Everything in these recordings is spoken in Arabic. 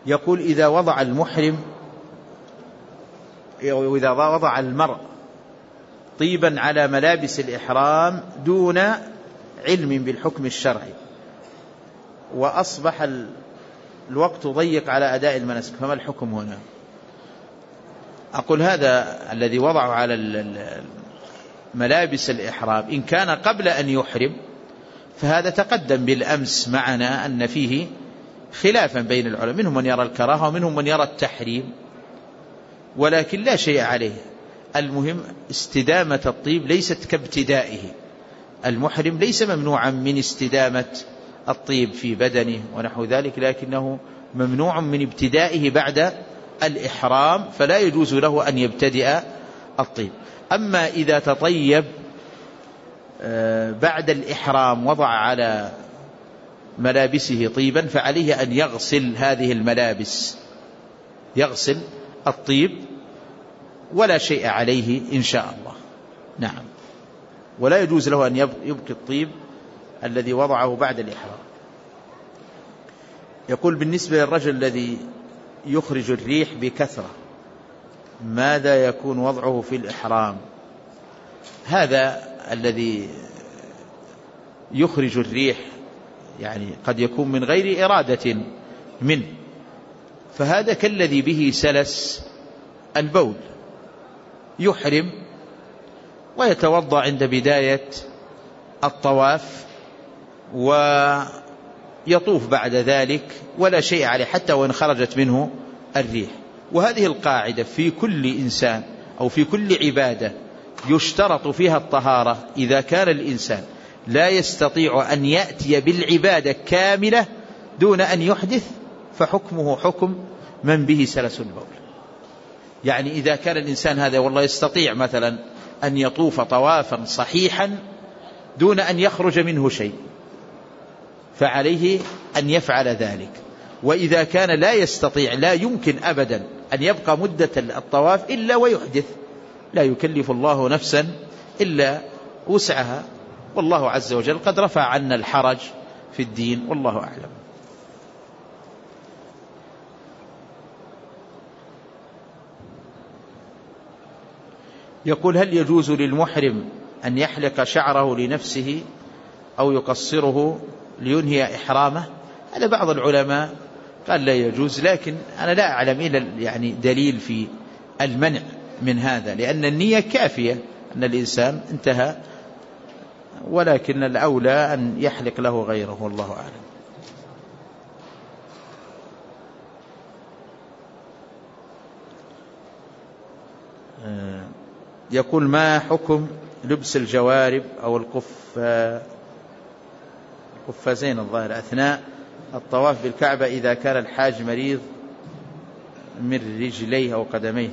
يقول إذا وضع المحرم وإذا وضع المرء طيبا على ملابس الإحرام دون علم بالحكم الشرعي وأصبح الوقت ضيق على أداء المناسك، فما الحكم هنا؟ أقول هذا الذي وضعه على ملابس الإحرام إن كان قبل أن يحرم فهذا تقدم بالأمس معنا أن فيه خلافا بين العلماء، منهم من يرى الكراهة ومنهم من يرى التحريم، ولكن لا شيء عليه. المهم استدامة الطيب ليست كابتدائه، المحرم ليس ممنوعا من استدامة الطيب في بدنه ونحو ذلك، لكنه ممنوع من ابتدائه بعد الإحرام، فلا يجوز له أن يبتدئ الطيب. أما إذا تطيب بعد الإحرام وضع على ملابسه طيبا فعليه أن يغسل هذه الملابس، يغسل الطيب ولا شيء عليه إن شاء الله. نعم، ولا يجوز له أن يبقي الطيب الذي وضعه بعد الإحرام. يقول بالنسبة للرجل الذي يخرج الريح بكثرة ماذا يكون وضعه في الإحرام؟ هذا الذي يخرج الريح يعني قد يكون من غير إرادة منه، فهذا كالذي به سلس البول، يحرم ويتوضأ عند بداية الطواف ويطوف بعد ذلك ولا شيء عليه حتى وإن خرجت منه الريح. وهذه القاعدة في كل إنسان أو في كل عبادة يشترط فيها الطهارة، إذا كان الإنسان لا يستطيع أن يأتي بالعبادة كاملة دون أن يحدث فحكمه حكم من به سلس البول. يعني إذا كان الإنسان هذا والله يستطيع مثلا أن يطوف طوافا صحيحا دون أن يخرج منه شيء فعليه أن يفعل ذلك. وإذا كان لا يستطيع، لا يمكن أبدا أن يبقى مدة الطواف إلا ويحدث، لا يكلف الله نفسا إلا وسعها، والله عز وجل قد رفع عنا الحرج في الدين، والله أعلم. يقول هل يجوز للمحرم أن يحلق شعره لنفسه أو يقصره لينهي إحرامه؟ هذا بعض العلماء قال لا يجوز، لكن أنا لا أعلم إلا يعني دليل في المنع من هذا، لأن النية كافية أن الإنسان انتهى، ولكن الأولى أن يحلق له غيره، والله أعلم. يقول ما حكم لبس الجوارب أو القفازين الظاهر أثناء الطواف بالكعبة إذا كان الحاج مريض من رجليه أو قدميه؟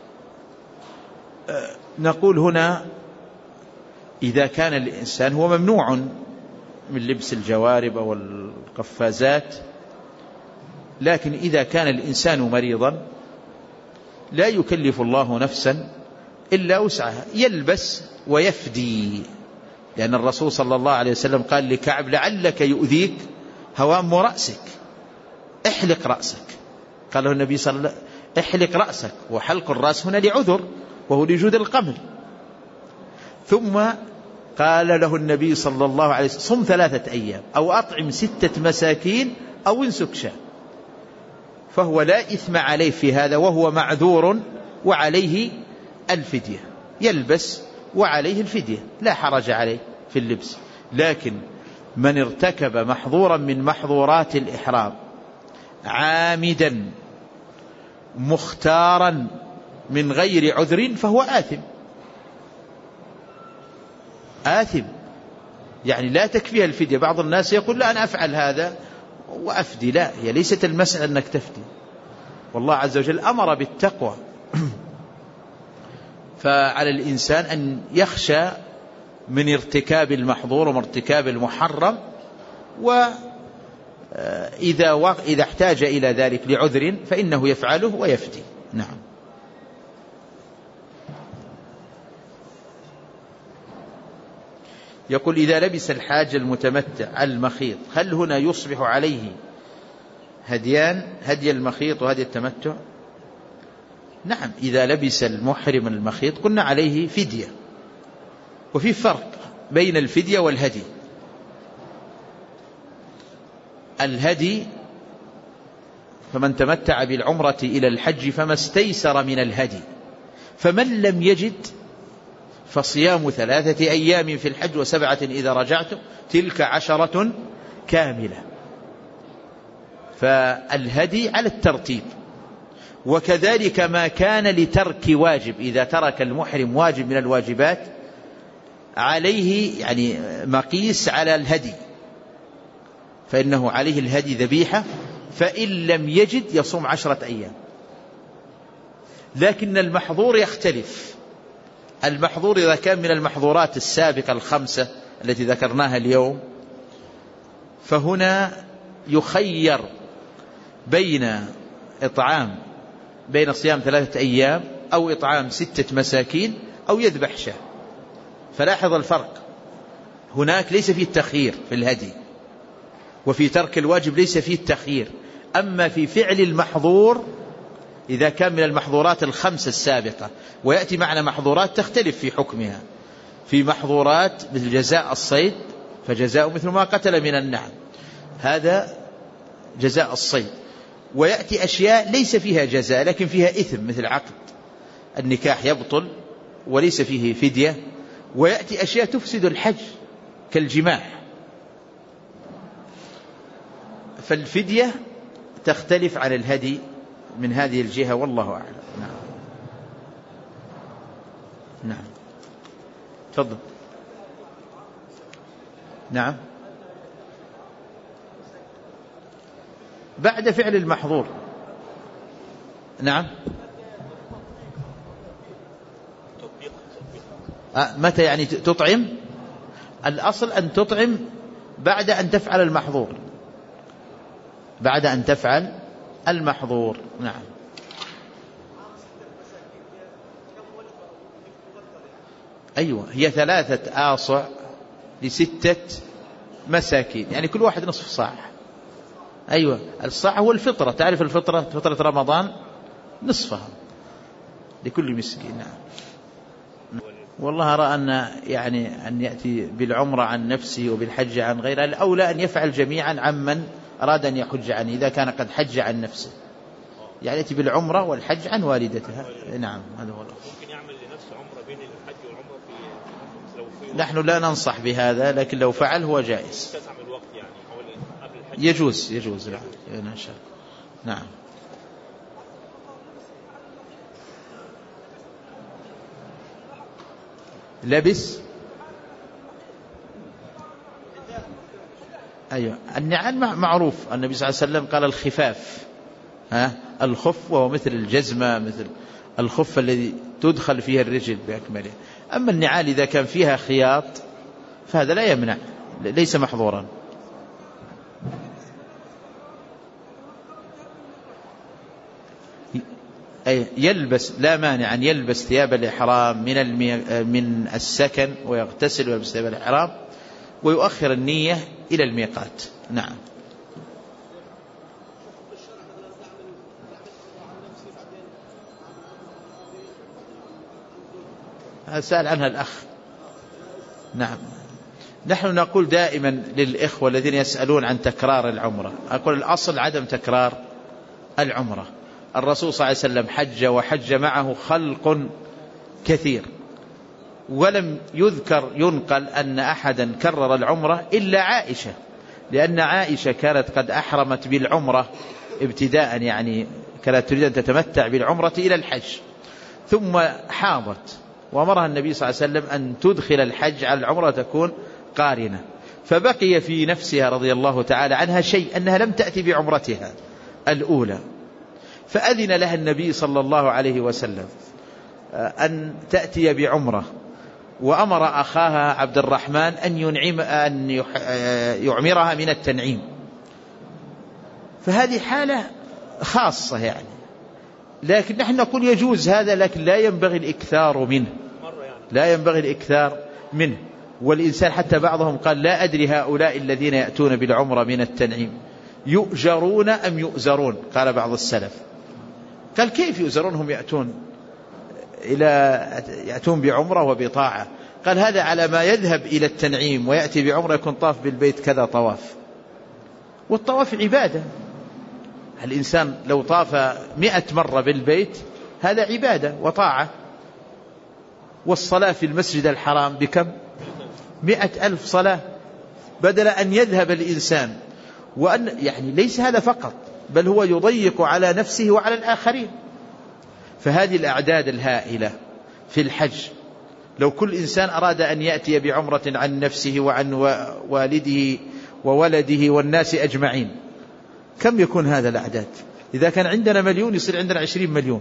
نقول هنا إذا كان الإنسان هو ممنوع من لبس الجوارب أو القفازات، لكن إذا كان الإنسان مريضا لا يكلف الله نفسا إلا وسعها، يلبس ويفدي، لأن الرسول صلى الله عليه وسلم قال لكعب لعلك يؤذيك هوام رأسك، احلق رأسك. قال له النبي صلى الله عليه وسلم احلق رأسك، وحلق الرأس هنا لعذر وهو لجود القمل. ثم قال له النبي صلى الله عليه وسلم صم 3 أيام أو أطعم 6 مساكين أو انسك شاة، فهو لا إثم عليه في هذا وهو معذور وعليه الفدية، يلبس وعليه الفدية، لا حرج عليه في اللبس. لكن من ارتكب محظورا من محظورات الإحرام عامدا مختارا من غير عذر فهو آثم، يعني لا تكفيها الفدية. بعض الناس يقول لا أنا أفعل هذا وأفدي، لا، هي ليست المسألة أنك تفدي، والله عز وجل أمر بالتقوى، فعلى الإنسان أن يخشى من ارتكاب المحظور وارتكاب المحرم، وإذا احتاج إلى ذلك لعذر فإنه يفعله ويفدي. نعم. يقول إذا لبس الحاج المتمتع المخيط هل هنا يصبح عليه هديان، هدي المخيط وهدي التمتع. نعم، إذا لبس المحرم المخيط قلنا عليه فدية، وفي فرق بين الفدية والهدي. الهدي فمن تمتع بالعمرة إلى الحج فما استيسر من الهدي، فمن لم يجد فصيام 3 أيام في الحج و7 إذا رجعتم تلك 10 كاملة. فالهدي على الترتيب. وكذلك ما كان لترك واجب، إذا ترك المحرم واجب من الواجبات عليه يعني مقيس على الهدي، فإنه عليه الهدي ذبيحة، فإن لم يجد يصوم 10 أيام. لكن المحظور يختلف. المحظور إذا كان من المحظورات السابقة 5 التي ذكرناها اليوم، فهنا يخير بين صيام 3 أيام أو إطعام 6 مساكين أو يذبح شاة. فلاحظ الفرق، هناك ليس فيه التخيير في الهدي، وفي ترك الواجب ليس فيه التخيير. أما في فعل المحظور إذا كان من المحظورات 5 السابقة، ويأتي معنا محظورات تختلف في حكمها. في محظورات مثل جزاء الصيد فجزاء مثل ما قتل من النعم، هذا جزاء الصيد. ويأتي أشياء ليس فيها جزاء لكن فيها إثم، مثل عقد النكاح يبطل وليس فيه فدية. ويأتي أشياء تفسد الحج كالجماع، فالفدية تختلف عن الهدي من هذه الجهة، والله أعلم. نعم تفضل. نعم، بعد فعل المحظور. نعم، متى يعني تطعم؟ الأصل أن تطعم بعد أن تفعل المحظور، بعد أن تفعل المحظور. نعم. أيوة، هي 3 آصع ل6 مساكين، يعني كل واحد نصف صاع. أيوة، الصاع هو الفطرة، تعرف الفطرة، فطرة رمضان نصفها لكل مسكين. نعم. والله أرى أن يأتي بالعمرة عن نفسه وبالحج عن غيره، الأولى أن يفعل جميعا عمن أراد أن يحج عنه، إذا كان قد حج عن نفسه، يعني يأتي بالعمرة والحج عن والدتها. نعم، هذا هو. ممكن يعمل لنفسه عمرة بين الحج والعمرة في نحن لا ننصح بهذا، لكن لو فعل هو جائز. الوقت يعني قبل الحج يجوز. نعم إن شاء الله. نعم. لبس. أيوة، النعال معروف، النبي صلى الله عليه وسلم قال الخفاف، الخف وهو مثل الجزمة، مثل الخف الذي تدخل فيها الرجل بأكمله. أما النعال إذا كان فيها خياط فهذا لا يمنع، ليس محظورا. يلبس، لا مانع أن يلبس ثياب الإحرام من السكن ويغتسل ويلبس ثياب الإحرام ويؤخر النية إلى الميقات. نعم. سأل عنها الأخ. نعم، نحن نقول دائما للإخوة الذين يسألون عن تكرار العمرة، أقول الأصل عدم تكرار العمرة. الرسول صلى الله عليه وسلم حج وحج معه خلق كثير، ولم ينقل أن أحدا كرر العمرة إلا عائشة، لأن عائشة كانت قد أحرمت بالعمرة ابتداء، يعني كانت تريد أن تتمتع بالعمرة إلى الحج، ثم حاضت وأمرها النبي صلى الله عليه وسلم أن تدخل الحج على العمرة تكون قارنة، فبقي في نفسها رضي الله تعالى عنها شيء أنها لم تأتي بعمرتها الأولى، فأذن لها النبي صلى الله عليه وسلم أن تأتي بعمرة، وأمر أخاها عبد الرحمن أن يعمرها من التنعيم. فهذه حالة خاصة يعني، لكن نحن نقول يجوز هذا، لكن لا ينبغي الإكثار منه، لا ينبغي الإكثار منه. والإنسان حتى بعضهم قال لا أدري هؤلاء الذين يأتون بالعمرة من التنعيم يؤجرون أم يؤزرون؟ قال بعض السلف. قال كيف يؤزرون؟ هم يأتون بعمرة وبطاعة. قال هذا على ما يذهب إلى التنعيم ويأتي بعمرة يكون طاف بالبيت كذا طواف، والطواف عبادة. الإنسان لو طاف 100 مرة بالبيت هذا عبادة وطاعة. والصلاة في المسجد الحرام بكم؟ 100,000 صلاة، بدل أن يذهب الإنسان وأن يعني ليس هذا فقط، بل هو يضيق على نفسه وعلى الآخرين. فهذه الأعداد الهائلة في الحج، لو كل إنسان أراد أن يأتي بعمرة عن نفسه وعن والده وولده والناس أجمعين، كم يكون هذا الأعداد؟ إذا كان عندنا 1,000,000 يصير عندنا 20 مليون.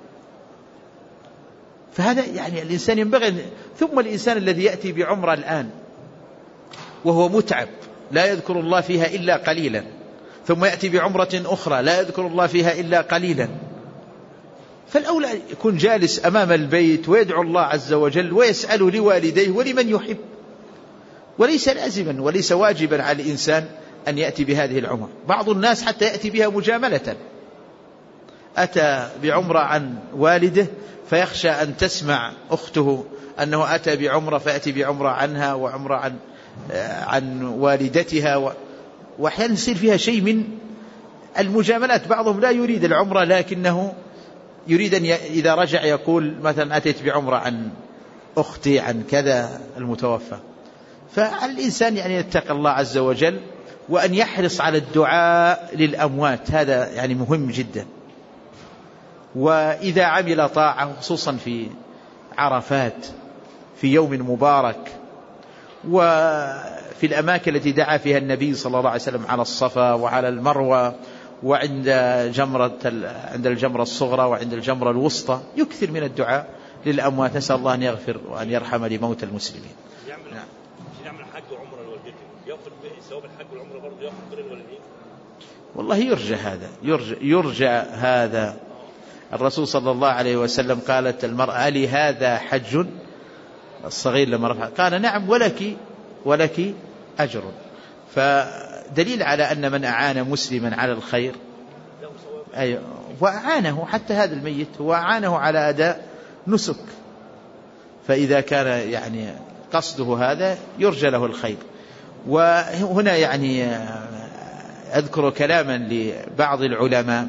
فهذا يعني الإنسان ينبغي. ثم الإنسان الذي يأتي بعمرة الآن وهو متعب لا يذكر الله فيها إلا قليلا، ثم يأتي بعمرة أخرى لا يذكر الله فيها إلا قليلا، فالأولى يكون جالس أمام البيت ويدعو الله عز وجل ويسأل لوالديه ولمن يحب. وليس لازما وليس واجبا على الإنسان أن يأتي بهذه العمرة. بعض الناس حتى يأتي بها مجاملة، أتى بعمرة عن والده فيخشى أن تسمع أخته أنه أتى بعمرة فيأتي بعمرة عنها وعمرة عن والدتها، وأحيانا يصير فيها شيء من المجاملات. بعضهم لا يريد العمرة لكنه يريد أن إذا رجع يقول مثلا أتيت بعمرة عن أختي عن كذا المتوفى. فالإنسان يعني يتقي الله عز وجل وأن يحرص على الدعاء للأموات، هذا يعني مهم جدا. وإذا عمل طاعة خصوصا في عرفات في يوم مبارك وفي الأماكن التي دعا فيها النبي صلى الله عليه وسلم على الصفا وعلى المروة وعند عند الجمرة الصغرى وعند الجمرة الوسطى، يكثر من الدعاء للأموات. نسأل الله أن يغفر وأن يرحم لموت المسلمين. يعمل حج وعمرة لوالدته يأخذ ثواب الحج والعمرة برضه يأخذ كل الوالدين؟ والله يرجى هذا. الرسول صلى الله عليه وسلم قالت المرأة لي هذا حج الصغير لما رفع، قال نعم ولك أجر. فدليل على أن من أعان مسلما على الخير وأعانه، حتى هذا الميت هو أعانه على أداء نسك، فإذا كان يعني قصده هذا يرجى له الخير. وهنا يعني أذكر كلاما لبعض العلماء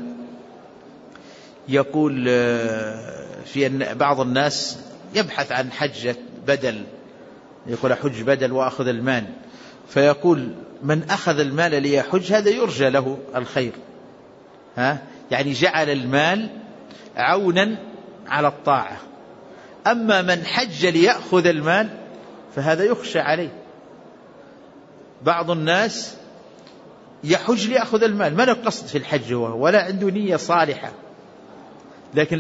يقول في أن بعض الناس يبحث عن حجة بدل، يقول حج بدل وأخذ المال، فيقول من أخذ المال ليحج هذا يرجى له الخير، يعني جعل المال عونا على الطاعة. أما من حج ليأخذ المال فهذا يخشى عليه. بعض الناس يحج ليأخذ المال، ما له قصد في الحج ولا عنده نية صالحة، لكن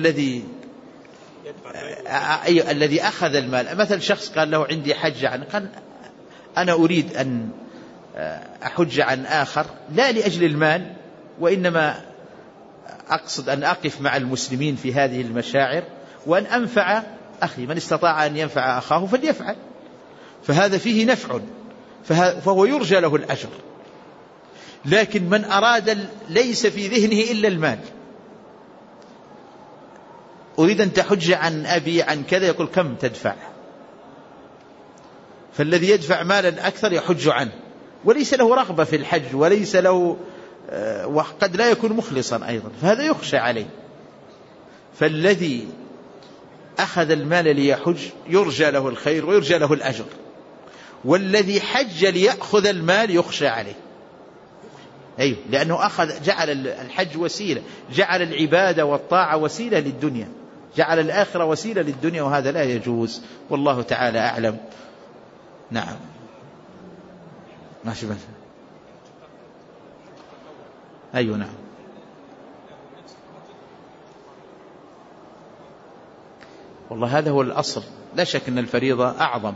الذي أخذ المال، مثل شخص قال له عندي حج قال أنا أريد أن أحج عن آخر لا لأجل المال، وإنما أقصد أن أقف مع المسلمين في هذه المشاعر وأن أنفع أخي، من استطاع أن ينفع أخاه فليفعل، فهذا فيه نفع فهو يرجى له الأجر. لكن من أراد ليس في ذهنه إلا المال، أريد أن تحج عن أبي عن كذا، يقول كم تدفع؟ فالذي يدفع مالا أكثر يحج عنه وليس له رغبة في الحج وليس له، وقد لا يكون مخلصا أيضا، فهذا يخشى عليه. فالذي أخذ المال ليحج يرجى له الخير ويرجى له الأجر، والذي حج ليأخذ المال يخشى عليه. أيوه، لأنه جعل الحج وسيلة، جعل العبادة والطاعة وسيلة للدنيا، جعل الآخرة وسيلة للدنيا، وهذا لا يجوز، والله تعالى أعلم. نعم ماشي بس. أيوه نعم. والله هذا هو الأصل، لا شك أن الفريضة أعظم.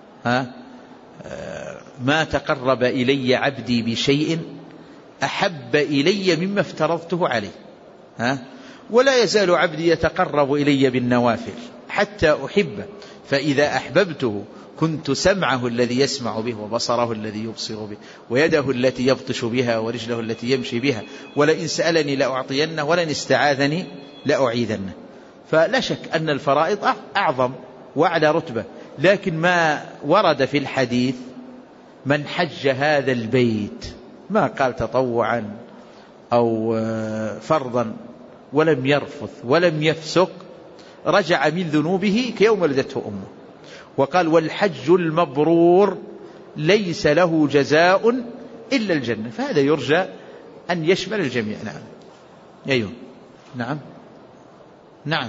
ما تقرب إلي عبدي بشيء أحب إلي مما افترضته عليه. ولا يزال عبدي يتقرب إلي بالنوافل حتى أحبه، فإذا أحببته كنت سمعه الذي يسمع به وبصره الذي يبصر به ويده التي يبطش بها ورجله التي يمشي بها، ولئن سألني لأعطينه ولئن استعاذني لأعيذنه. فلا شك أن الفرائض أعظم وأعلى رتبة، لكن ما ورد في الحديث من حج هذا البيت، ما قال تطوعا أو فرضا، ولم يرفث ولم يفسق رجع من ذنوبه كيوم ولدته أمه. وقال والحج المبرور ليس له جزاء إلا الجنة، فهذا يرجى أن يشمل الجميع. نعم. أيوه. نعم. نعم.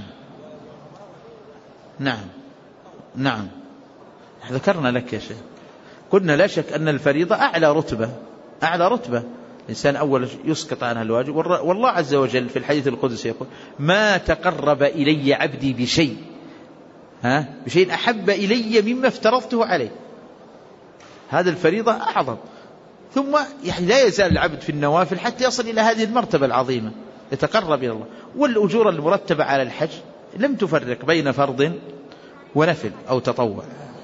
نعم. نعم. ذكرنا لك يا شيخ، قلنا لا شك أن الفريضة أعلى رتبة، أعلى رتبة. الإنسان أول يسقط عنها الواجب، والله عز وجل في الحديث القدسي يقول ما تقرب إلي عبدي بشيء بشيء أحب إلي مما افترضته عليه. هذا الفريضة أعظم. ثم يعني لا يزال العبد في النوافل حتى يصل إلى هذه المرتبة العظيمة، يتقرب إلى الله. والأجور المرتبة على الحج لم تفرق بين فرض ونفل أو تطوع.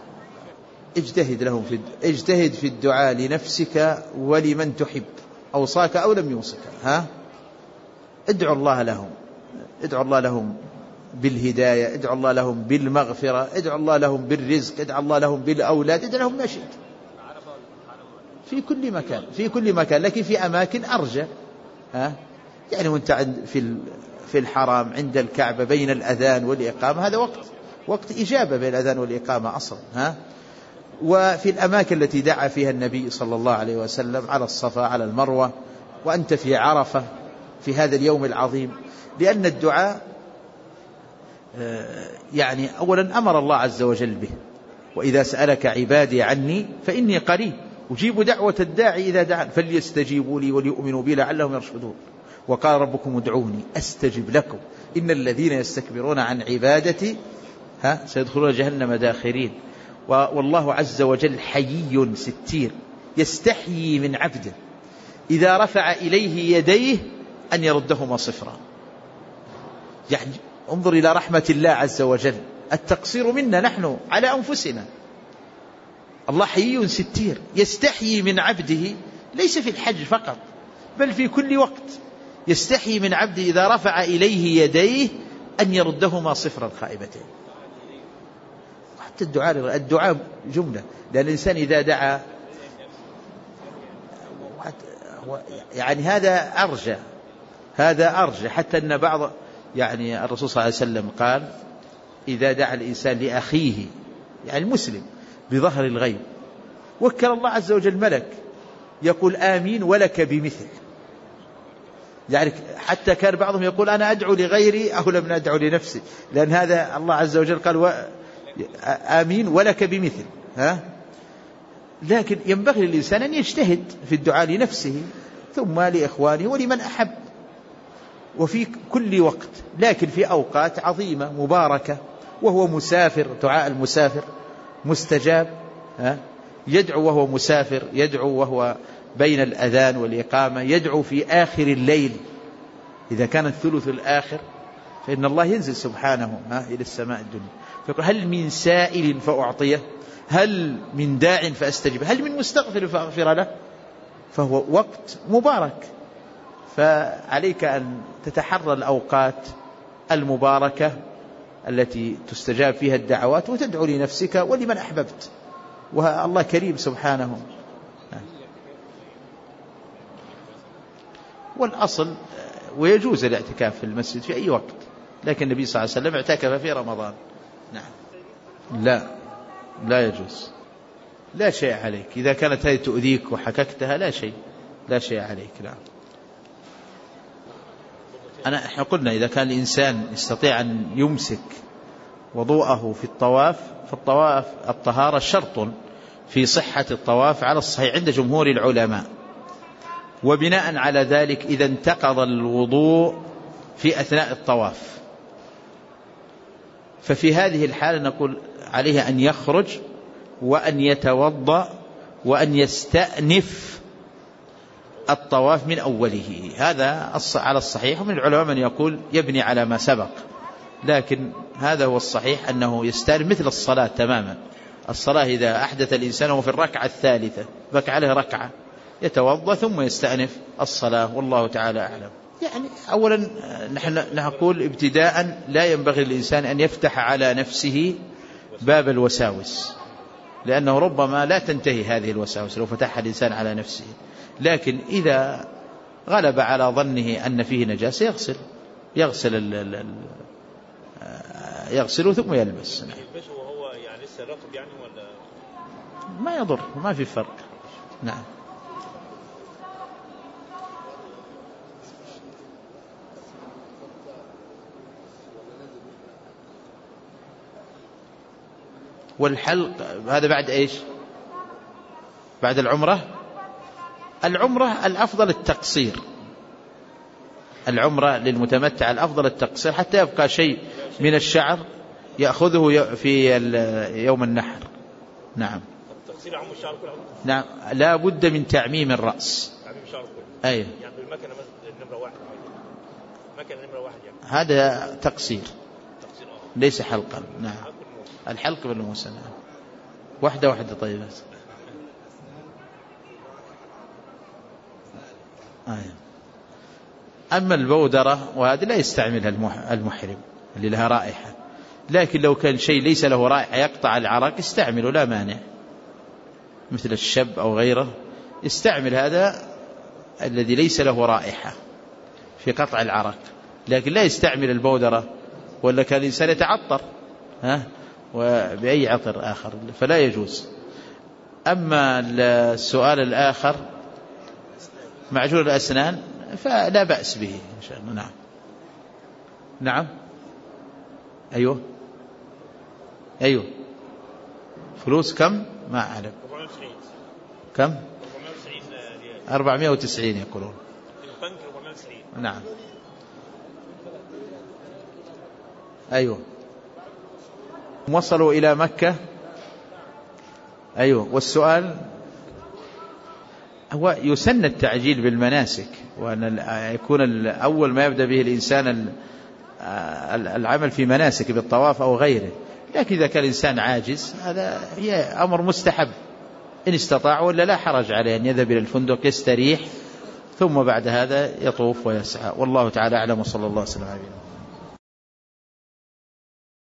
اجتهد في الدعاء لنفسك ولمن تحب، أوصاك أو لم يوصك. ادعو الله لهم، ادعو الله لهم بالهداية، ادعو الله لهم بالمغفرة، ادعو الله لهم بالرزق، ادعو الله لهم بالأولاد، ادعو لهم ما شئت في كل مكان، في كل مكان. لكن في أماكن أرجى، يعني وانت في الحرام عند الكعبة بين الأذان والإقامة، هذا وقت إجابة بين الأذان والإقامة أصلا. وفي الأماكن التي دعا فيها النبي صلى الله عليه وسلم على الصفا على المروة، وأنت في عرفة في هذا اليوم العظيم. لأن الدعاء يعني أولا أمر الله عز وجل به، وإذا سألك عبادي عني فإني قريب أجيب دعوة الداعي إذا دعان فليستجيبوا لي وليؤمنوا بي لعلهم يرشدون. وقال ربكم ادعوني أستجب لكم إن الذين يستكبرون عن عبادتي سيدخلون جهنم داخرين. والله عز وجل حيي ستير يستحيي من عبده إذا رفع إليه يديه أن يردهما صفرا. يعني انظر إلى رحمة الله عز وجل، التقصير منا نحن على أنفسنا. الله حيي ستير يستحيي من عبده، ليس في الحج فقط بل في كل وقت. يستحيي من عبده إذا رفع إليه يديه أن يردهما صفرا خائبتين. حتى الدعاء جملة، لأن الإنسان إذا دعا يعني هذا أرجى حتى أن بعض يعني الرسول صلى الله عليه وسلم قال إذا دعا الإنسان لأخيه يعني المسلم بظهر الغيب وكل الله عز وجل ملك يقول آمين ولك بمثل. يعني حتى كان بعضهم يقول أنا أدعو لغيري أو لم أدعو لنفسي، لأن هذا الله عز وجل قال آمين ولك بمثل. لكن ينبغي للإنسان أن يجتهد في الدعاء لنفسه ثم لإخوانه ولمن أحب وفي كل وقت، لكن في أوقات عظيمة مباركة وهو مسافر. دعاء المسافر مستجاب، يدعو وهو مسافر، يدعو وهو بين الأذان والإقامة، يدعو في آخر الليل إذا كان الثلث الآخر، فإن الله ينزل سبحانه إلى السماء الدنيا فيقول هل من سائل فأعطيه، هل من داع فأستجب، هل من مستغفر فأغفر له. فهو وقت مبارك، فعليك أن تتحرى الأوقات المباركة التي تستجاب فيها الدعوات وتدعو لنفسك ولمن أحببت، والله كريم سبحانه. والأصل ويجوز الاعتكاف في المسجد في أي وقت، لكن النبي صلى الله عليه وسلم اعتكف في رمضان. نعم. لا يجوز، لا شيء عليك إذا كانت هذه تؤذيك وحككتها، لا شيء عليك. نعم. احنا قلنا إذا كان الإنسان يستطيع أن يمسك وضوءه في الطواف، فالطواف الطهارة شرط في صحة الطواف على الصحيح عند جمهور العلماء. وبناء على ذلك إذا انتقض الوضوء في أثناء الطواف، ففي هذه الحالة نقول عليه أن يخرج وأن يتوضأ وأن يستأنف الطواف من أوله. هذا على الصحيح، ومن العلماء من يقول يبني على ما سبق، لكن هذا هو الصحيح أنه يستأنف مثل الصلاة تماما، الصلاة إذا أحدث الإنسان وهو في الركعة الثالثة بقى عليه ركعة يتوضأ ثم يستأنف الصلاة، والله تعالى أعلم. يعني أولا نحن نقول ابتداء لا ينبغي للإنسان أن يفتح على نفسه باب الوساوس، لأنه ربما لا تنتهي هذه الوساوس لو فتحها الإنسان على نفسه. لكن إذا غلب على ظنه أن فيه نجاسة يغسل ثم يلبس. يلبسه وهو يعني لسه رطب يعني ولا ما يضر، ما في فرق. نعم. والحلق هذا بعد إيش؟ بعد العمرة. العمرة الأفضل التقصير، العمرة للمتمتع الأفضل التقصير حتى يبقى شيء من الشعر يأخذه في يوم النحر. نعم. التقصير عم الشعر كله. نعم، لا بد من تعميم الرأس. تعميم الشعر كله. أيه. يعني بالمكنة نمرة واحد. مكنة نمرة واحد يعني. هذا تقصير. ليس حلقا. نعم. الحلق بالموسى. نعم. واحدة طيبة. أما البودرة وهذا لا يستعملها المحرم اللي لها رائحة، لكن لو كان شيء ليس له رائحة يقطع العرق استعمله لا مانع، مثل الشب أو غيره استعمل هذا الذي ليس له رائحة في قطع العرق، لكن لا يستعمل البودرة، ولا كان الإنسان يتعطر وبأي عطر آخر فلا يجوز. أما السؤال الآخر معجون الأسنان فلا بأس به إن شاء الله. نعم. نعم. أيوه فلوس كم؟ ما أعلم. كم؟ 490 يقولون. البنك 490. نعم. أيوه وصلوا إلى مكة. أيوه. والسؤال هو يسن التعجيل بالمناسك، وأن يكون أول ما يبدأ به الإنسان العمل في مناسك بالطواف أو غيره، لكن إذا كان الإنسان عاجز هذا هي أمر مستحب إن استطاع، ولا لا حرج عليه أن يذهب إلى الفندق يستريح ثم بعد هذا يطوف ويسعى. والله تعالى أعلم، وصلى الله وسلم على نبينا.